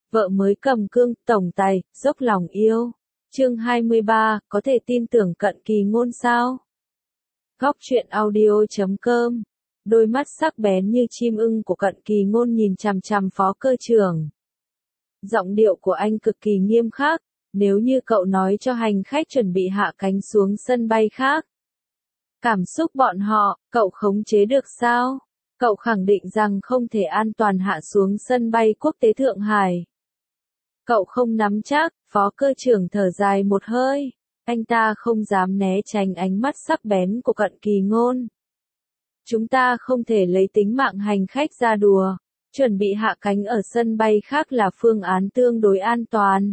vợ mới cầm cương, tổng tài, dốc lòng yêu. Chương 23, có thể tin tưởng Cận Kỳ Ngôn sao? Góc truyện audio.com. Đôi mắt sắc bén như chim ưng của Cận Kỳ Ngôn nhìn chằm chằm phó cơ trưởng. Giọng điệu của anh cực kỳ nghiêm khắc, nếu như cậu nói cho hành khách chuẩn bị hạ cánh xuống sân bay khác. Cảm xúc bọn họ, cậu khống chế được sao? Cậu khẳng định rằng không thể an toàn hạ xuống sân bay quốc tế Thượng Hải. Cậu không nắm chắc, phó cơ trưởng thở dài một hơi. Anh ta không dám né tránh ánh mắt sắc bén của Cận Kỳ Ngôn. Chúng ta không thể lấy tính mạng hành khách ra đùa. Chuẩn bị hạ cánh ở sân bay khác là phương án tương đối an toàn.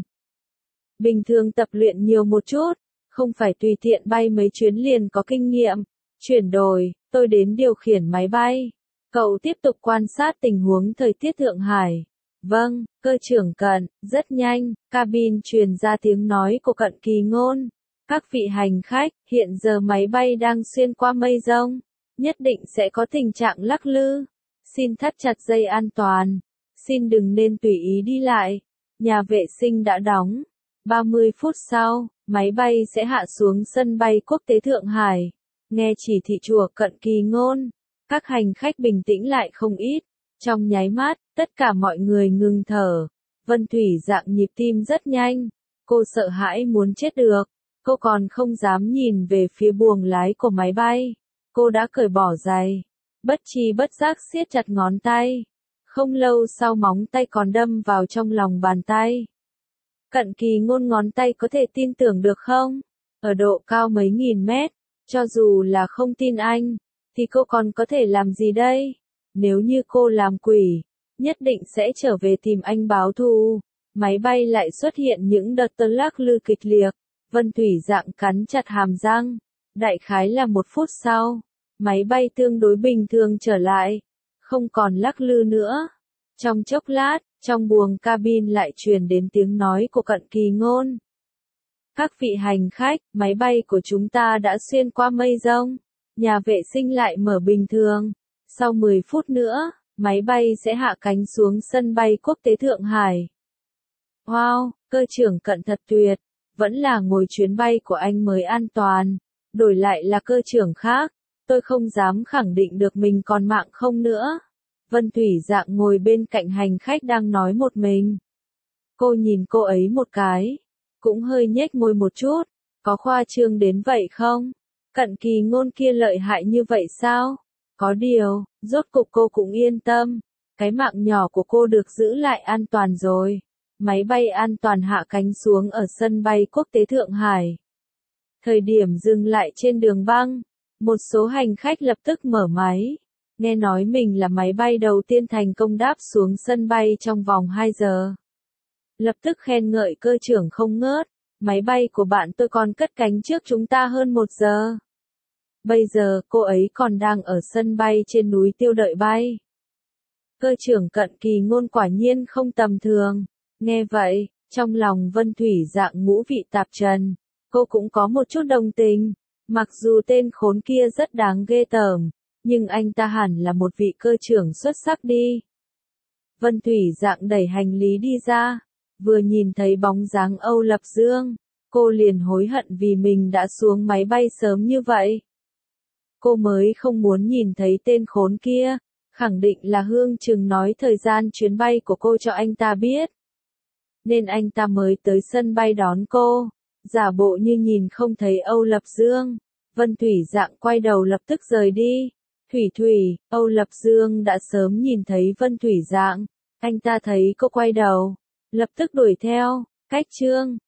Bình thường tập luyện nhiều một chút, không phải tùy tiện bay mấy chuyến liền có kinh nghiệm. Chuyển đổi, tôi đến điều khiển máy bay. Cậu tiếp tục quan sát tình huống thời tiết Thượng Hải. Vâng, cơ trưởng Cận, rất nhanh, cabin truyền ra tiếng nói của Cận Kỳ Ngôn. Các vị hành khách, hiện giờ máy bay đang xuyên qua mây rông, nhất định sẽ có tình trạng lắc lư. Xin thắt chặt dây an toàn. Xin đừng nên tùy ý đi lại. Nhà vệ sinh đã đóng. 30 phút sau, máy bay sẽ hạ xuống sân bay quốc tế Thượng Hải. Nghe chỉ thị của Cận Kỳ Ngôn, các hành khách bình tĩnh lại không ít. Trong nháy mắt, tất cả mọi người ngừng thở. Vân Thủy Dạng nhịp tim rất nhanh. Cô sợ hãi muốn chết được. Cô còn không dám nhìn về phía buồng lái của máy bay. Cô đã cởi bỏ giày. Bất tri bất giác siết chặt ngón tay. Không lâu sau móng tay còn đâm vào trong lòng bàn tay. Cận Kỳ Ngôn ngón tay có thể tin tưởng được không? Ở độ cao mấy nghìn mét, cho dù là không tin anh, thì cô còn có thể làm gì đây? Nếu như cô làm quỷ, nhất định sẽ trở về tìm anh báo thù. Máy bay lại xuất hiện những đợt lắc lư kịch liệt. Vân Thủy Dạng cắn chặt hàm răng. Đại khái là 1 phút sau, máy bay tương đối bình thường trở lại, không còn lắc lư nữa. Trong chốc lát, trong buồng cabin lại truyền đến tiếng nói của Cận Kỳ Ngôn. Các vị hành khách, máy bay của chúng ta đã xuyên qua mây rông. Nhà vệ sinh lại mở bình thường. Sau 10 phút nữa, máy bay sẽ hạ cánh xuống sân bay quốc tế Thượng Hải. Wow, cơ trưởng Cận thật tuyệt. Vẫn là ngồi chuyến bay của anh mới an toàn. Đổi lại là cơ trưởng khác, tôi không dám khẳng định được mình còn mạng không nữa. Vân Thủy Dạng ngồi bên cạnh hành khách đang nói một mình. Cô nhìn cô ấy một cái, cũng hơi nhếch môi một chút. Có khoa trương đến vậy không? Cận Kỳ Ngôn kia lợi hại như vậy sao? Có điều, rốt cục cô cũng yên tâm. Cái mạng nhỏ của cô được giữ lại an toàn rồi. Máy bay an toàn hạ cánh xuống ở sân bay quốc tế Thượng Hải. Thời điểm dừng lại trên đường băng, một số hành khách lập tức mở máy. Nghe nói mình là máy bay đầu tiên thành công đáp xuống sân bay trong vòng 2 giờ. Lập tức khen ngợi cơ trưởng không ngớt. Máy bay của bạn tôi còn cất cánh trước chúng ta hơn 1 giờ. Bây giờ cô ấy còn đang ở sân bay trên núi Tiêu đợi bay. Cơ trưởng Cận Kỳ Ngôn quả nhiên không tầm thường. Nghe vậy, trong lòng Vân Thủy Dạng ngũ vị tạp trần. Cô cũng có một chút đồng tình. Mặc dù tên khốn kia rất đáng ghê tởm, nhưng anh ta hẳn là một vị cơ trưởng xuất sắc đi. Vân Thủy Dạng đẩy hành lý đi ra. Vừa nhìn thấy bóng dáng Âu Lập Dương, cô liền hối hận vì mình đã xuống máy bay sớm như vậy. Cô mới không muốn nhìn thấy tên khốn kia. Khẳng định là Hương Trừng nói thời gian chuyến bay của cô cho anh ta biết. Nên anh ta mới tới sân bay đón cô. Giả bộ như nhìn không thấy Âu Lập Dương. Vân Thủy Dạng quay đầu lập tức rời đi. Thủy, Âu Lập Dương đã sớm nhìn thấy Vân Thủy Dạng. Anh ta thấy cô quay đầu, lập tức đuổi theo. Cách chương